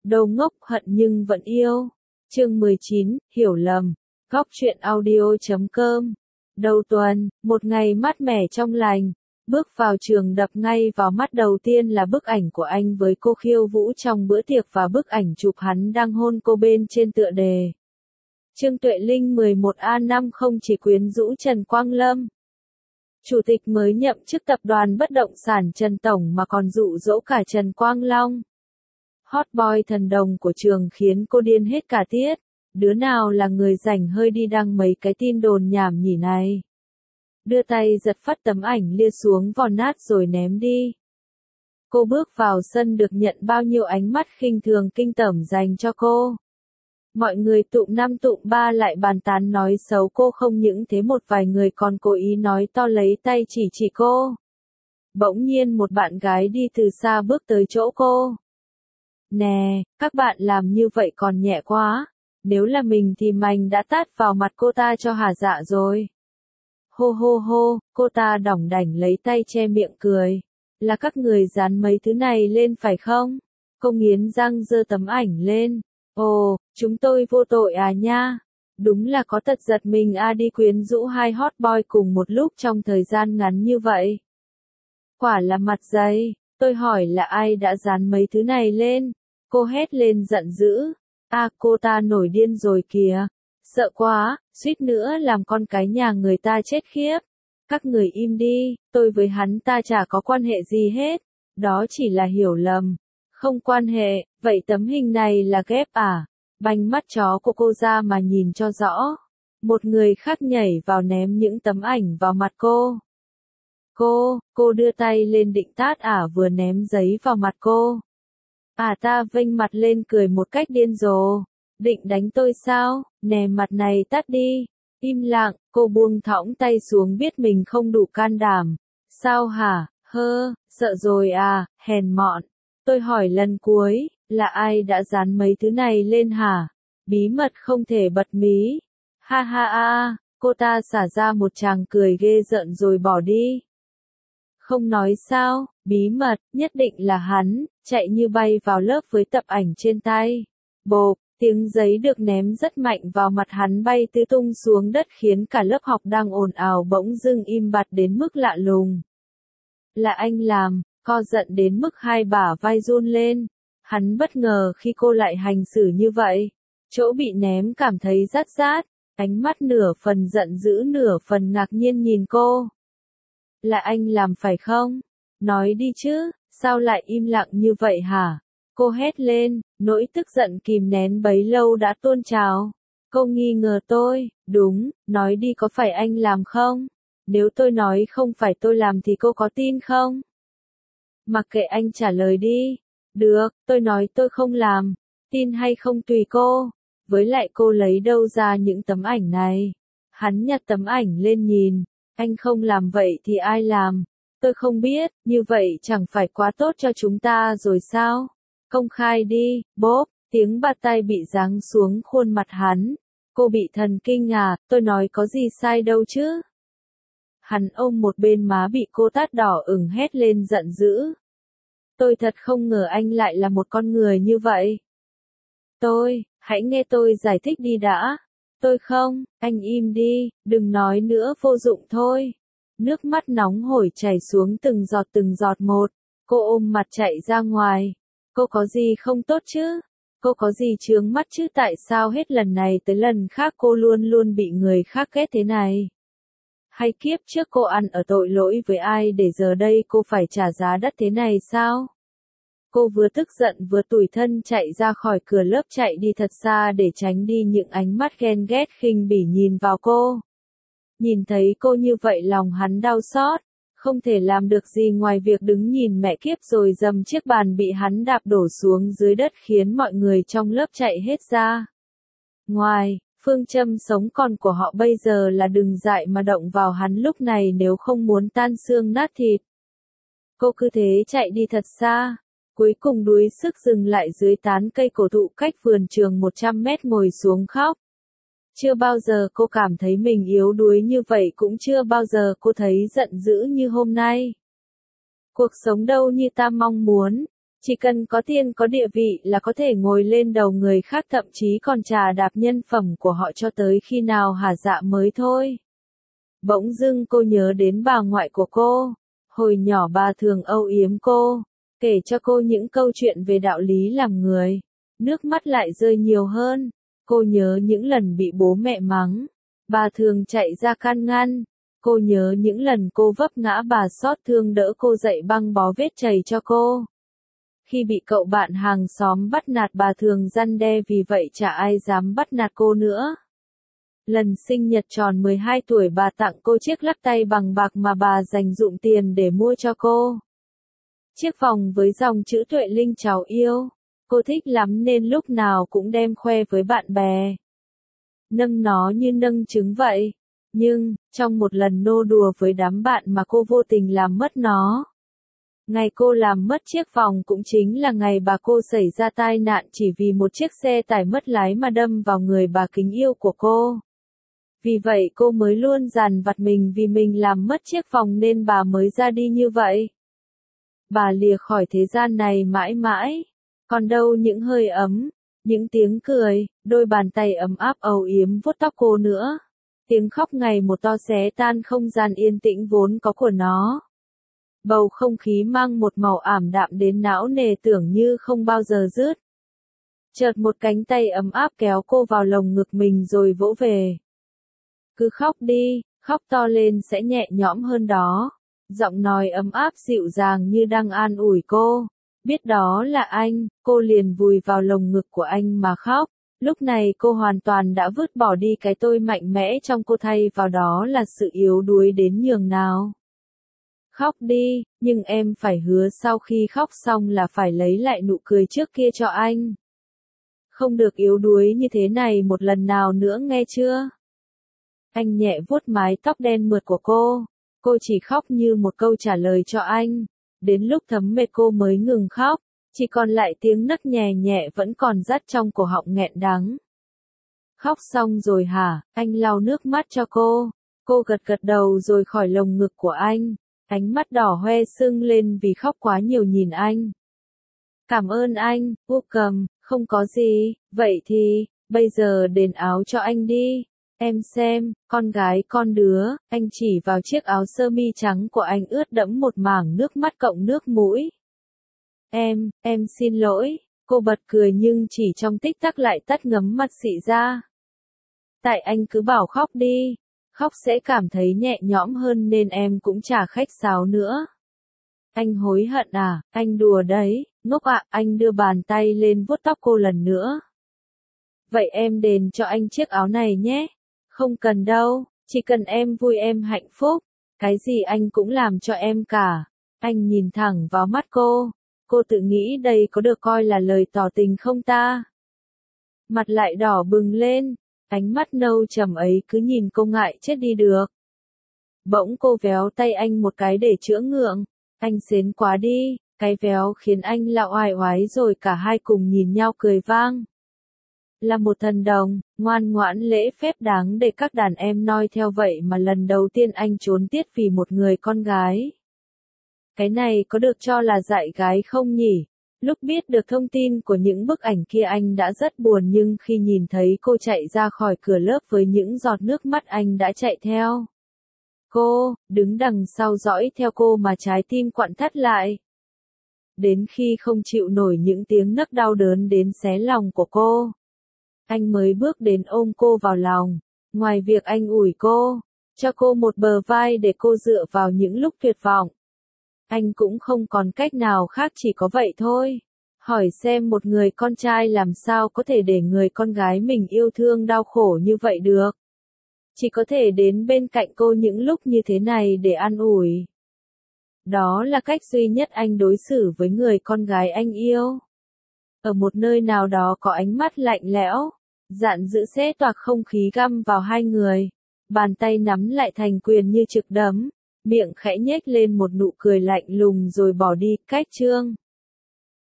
Đồ ngốc hận nhưng vẫn yêu. Chương 19, hiểu lầm. Góc truyện audio.com. Đầu tuần, một ngày mát mẻ trong lành. Bước vào trường đập ngay vào mắt đầu tiên là bức ảnh của anh với cô khiêu vũ trong bữa tiệc và bức ảnh chụp hắn đang hôn cô bên trên tựa đề. Trương Tuệ Linh 11A5 không chỉ quyến rũ Trần Quang Lâm, chủ tịch mới nhậm chức tập đoàn bất động sản Trần Tổng, mà còn dụ dỗ cả Trần Quang Long, hot boy thần đồng của trường, khiến cô điên hết cả tiết. Đứa nào là người rảnh hơi đi đăng mấy cái tin đồn nhảm nhỉ này. Đưa tay giật phát tấm ảnh lia xuống vò nát rồi ném đi. Cô bước vào sân được nhận bao nhiêu ánh mắt khinh thường kinh tởm dành cho cô. Mọi người tụm năm tụm ba lại bàn tán nói xấu cô, không những thế một vài người còn cố ý nói to lấy tay chỉ cô. Bỗng nhiên một bạn gái đi từ xa bước tới chỗ cô. Nè, các bạn làm như vậy còn nhẹ quá. Nếu là mình thì mình đã tát vào mặt cô ta cho hả dạ rồi. Hô hô hô, cô ta đỏng đảnh lấy tay che miệng cười. Là các người dán mấy thứ này lên phải không? Cô nghiến răng giơ tấm ảnh lên. Ồ, chúng tôi vô tội à nha. Đúng là có tật giật mình à, đi quyến rũ hai hot boy cùng một lúc trong thời gian ngắn như vậy. Quả là mặt dày. Tôi hỏi là ai đã dán mấy thứ này lên? Cô hét lên giận dữ. À, cô ta nổi điên rồi kìa. Sợ quá, suýt nữa làm con cái nhà người ta chết khiếp. Các người im đi, tôi với hắn ta chả có quan hệ gì hết. Đó chỉ là hiểu lầm. Không quan hệ, vậy tấm hình này là ghép à? Banh mắt chó của cô ra mà nhìn cho rõ. Một người khác nhảy vào ném những tấm ảnh vào mặt cô. Cô đưa tay lên định tát vừa ném giấy vào mặt cô. Ta vênh mặt lên cười một cách điên rồ. Định đánh tôi sao? Nè, mặt này tát đi. Im lặng, cô buông thõng tay xuống, biết mình không đủ can đảm. Sao hả? Sợ rồi à, hèn mọn. Tôi hỏi lần cuối, là ai đã dán mấy thứ này lên hả? Bí mật không thể bật mí. Ha ha ha, cô ta xả ra một tràng cười ghê rợn rồi bỏ đi. Không nói sao, bí mật, nhất định là hắn, chạy như bay vào lớp với tập ảnh trên tay. Bộp, tiếng giấy được ném rất mạnh vào mặt hắn bay tứ tung xuống đất, khiến cả lớp học đang ồn ào bỗng dưng im bặt đến mức lạ lùng. Là anh làm, co giận đến mức hai bả vai run lên. Hắn bất ngờ khi cô lại hành xử như vậy. Chỗ bị ném cảm thấy rát rát, ánh mắt nửa phần giận dữ nửa phần ngạc nhiên nhìn cô. Là anh làm phải không? Nói đi chứ, sao lại im lặng như vậy hả? Cô hét lên, nỗi tức giận kìm nén bấy lâu đã tuôn trào. Cô nghi ngờ tôi, đúng, nói đi, có phải anh làm không? Nếu tôi nói không phải tôi làm thì cô có tin không? Mặc kệ anh trả lời đi. Được, tôi nói tôi không làm. Tin hay không tùy cô. Với lại cô lấy đâu ra những tấm ảnh này? Hắn nhặt tấm ảnh lên nhìn. Anh không làm vậy thì ai làm? Tôi không biết, như vậy chẳng phải quá tốt cho chúng ta rồi sao? Công khai đi, bốp, tiếng bạt tay bị giáng xuống khuôn mặt hắn. Cô bị thần kinh à, tôi nói có gì sai đâu chứ? Hắn ôm một bên má bị cô tát đỏ ửng hét lên giận dữ. Tôi thật không ngờ anh lại là một con người như vậy. Hãy nghe tôi giải thích đi đã. Tôi không, anh im đi, đừng nói nữa, vô dụng thôi. Nước mắt nóng hổi chảy xuống từng giọt một. Cô ôm mặt chạy ra ngoài. Cô có gì không tốt chứ? Cô có gì chướng mắt chứ? Tại sao hết lần này tới lần khác cô luôn luôn bị người khác ghét thế này? Hay kiếp trước cô ăn ở tội lỗi với ai để giờ đây cô phải trả giá đắt thế này sao? Cô vừa tức giận vừa tủi thân chạy ra khỏi cửa lớp, chạy đi thật xa để tránh đi những ánh mắt ghen ghét khinh bỉ nhìn vào cô. Nhìn thấy cô như vậy lòng hắn đau xót, không thể làm được gì ngoài việc đứng nhìn mẹ kiếp rồi dầm chiếc bàn bị hắn đạp đổ xuống dưới đất, khiến mọi người trong lớp chạy hết ra ngoài. Phương châm sống còn của họ bây giờ là đừng dại mà động vào hắn lúc này nếu không muốn tan xương nát thịt. Cô cứ thế chạy đi thật xa. Cuối cùng đuối sức dừng lại dưới tán cây cổ thụ cách vườn trường 100 mét, ngồi xuống khóc. Chưa bao giờ cô cảm thấy mình yếu đuối như vậy, cũng chưa bao giờ cô thấy giận dữ như hôm nay. Cuộc sống đâu như ta mong muốn. Chỉ cần có tiền có địa vị là có thể ngồi lên đầu người khác, thậm chí còn trà đạp nhân phẩm của họ cho tới khi nào hả dạ mới thôi. Bỗng dưng cô nhớ đến bà ngoại của cô. Hồi nhỏ bà thường âu yếm cô, kể cho cô những câu chuyện về đạo lý làm người. Nước mắt lại rơi nhiều hơn. Cô nhớ những lần bị bố mẹ mắng. Bà thường chạy ra can ngăn. Cô nhớ những lần cô vấp ngã bà xót thương đỡ cô dậy băng bó vết chày cho cô. Khi bị cậu bạn hàng xóm bắt nạt bà thường răn đe, vì vậy chả ai dám bắt nạt cô nữa. Lần sinh nhật tròn 12 tuổi bà tặng cô chiếc lắc tay bằng bạc mà bà dành dụm tiền để mua cho cô. Chiếc vòng với dòng chữ Tuệ Linh cháu yêu. Cô thích lắm nên lúc nào cũng đem khoe với bạn bè. Nâng nó như nâng trứng vậy. Nhưng, trong một lần nô đùa với đám bạn mà cô vô tình làm mất nó. Ngày cô làm mất chiếc vòng cũng chính là ngày bà cô xảy ra tai nạn, chỉ vì một chiếc xe tải mất lái mà đâm vào người bà kính yêu của cô. Vì vậy cô mới luôn dằn vặt mình vì mình làm mất chiếc vòng nên bà mới ra đi như vậy. Bà lìa khỏi thế gian này mãi mãi. Còn đâu những hơi ấm, những tiếng cười, đôi bàn tay ấm áp âu yếm vuốt tóc cô nữa. Tiếng khóc ngày một to xé tan không gian yên tĩnh vốn có của nó. Bầu không khí mang một màu ảm đạm đến não nề, tưởng như không bao giờ dứt. Chợt một cánh tay ấm áp kéo cô vào lồng ngực mình rồi vỗ về. Cứ khóc đi, khóc to lên sẽ nhẹ nhõm hơn đó. Giọng nói ấm áp dịu dàng như đang an ủi cô. Biết đó là anh, cô liền vùi vào lồng ngực của anh mà khóc. Lúc này cô hoàn toàn đã vứt bỏ đi cái tôi mạnh mẽ trong cô, thay vào đó là sự yếu đuối đến nhường nào. Khóc đi, nhưng em phải hứa sau khi khóc xong là phải lấy lại nụ cười trước kia cho anh. Không được yếu đuối như thế này một lần nào nữa, nghe chưa? Anh nhẹ vuốt mái tóc đen mượt của cô chỉ khóc như một câu trả lời cho anh. Đến lúc thấm mệt cô mới ngừng khóc, chỉ còn lại tiếng nấc nhẹ nhẹ vẫn còn dắt trong cổ họng nghẹn đắng. Khóc xong rồi hả? Anh lau nước mắt cho cô gật gật đầu rồi khỏi lồng ngực của anh. Ánh mắt đỏ hoe sưng lên vì khóc quá nhiều nhìn anh. Cảm ơn anh, vô cầm, không có gì, vậy thì, bây giờ đền áo cho anh đi. Em xem, con gái con đứa, anh chỉ vào chiếc áo sơ mi trắng của anh ướt đẫm một mảng nước mắt cộng nước mũi. Em xin lỗi, cô bật cười nhưng chỉ trong tích tắc lại tắt ngấm mặt xị ra. Tại anh cứ bảo khóc đi. Khóc sẽ cảm thấy nhẹ nhõm hơn nên em cũng chả khách sáo nữa. Anh hối hận à? Anh đùa đấy, ngốc ạ. Anh đưa bàn tay lên vuốt tóc cô lần nữa. Vậy em đền cho anh chiếc áo này nhé. Không cần đâu, chỉ cần em vui em hạnh phúc. Cái gì anh cũng làm cho em cả. Anh nhìn thẳng vào mắt cô tự nghĩ đây có được coi là lời tỏ tình không ta? Mặt lại đỏ bừng lên. Ánh mắt nâu trầm ấy cứ nhìn cô ngại chết đi được. Bỗng cô véo tay anh một cái để chữa ngượng. Anh xến quá đi, cái véo khiến anh lạo oai oái rồi cả hai cùng nhìn nhau cười vang. Là một thần đồng, ngoan ngoãn lễ phép đáng để các đàn em noi theo, vậy mà lần đầu tiên anh trốn tiết vì một người con gái. Cái này có được cho là dại gái không nhỉ? Lúc biết được thông tin của những bức ảnh kia anh đã rất buồn, nhưng khi nhìn thấy cô chạy ra khỏi cửa lớp với những giọt nước mắt anh đã chạy theo. Cô, đứng đằng sau dõi theo cô mà trái tim quặn thắt lại. Đến khi không chịu nổi những tiếng nấc đau đớn đến xé lòng của cô, anh mới bước đến ôm cô vào lòng. Ngoài việc anh ủi cô, cho cô một bờ vai để cô dựa vào những lúc tuyệt vọng, anh cũng không còn cách nào khác, chỉ có vậy thôi. Hỏi xem một người con trai làm sao có thể để người con gái mình yêu thương đau khổ như vậy được. Chỉ có thể đến bên cạnh cô những lúc như thế này để an ủi. Đó là cách duy nhất anh đối xử với người con gái anh yêu. Ở một nơi nào đó có ánh mắt lạnh lẽo, dạn dữ xé toạc không khí găm vào hai người. Bàn tay nắm lại thành quyền như trực đấm. Miệng khẽ nhếch lên một nụ cười lạnh lùng rồi bỏ đi. Cách chương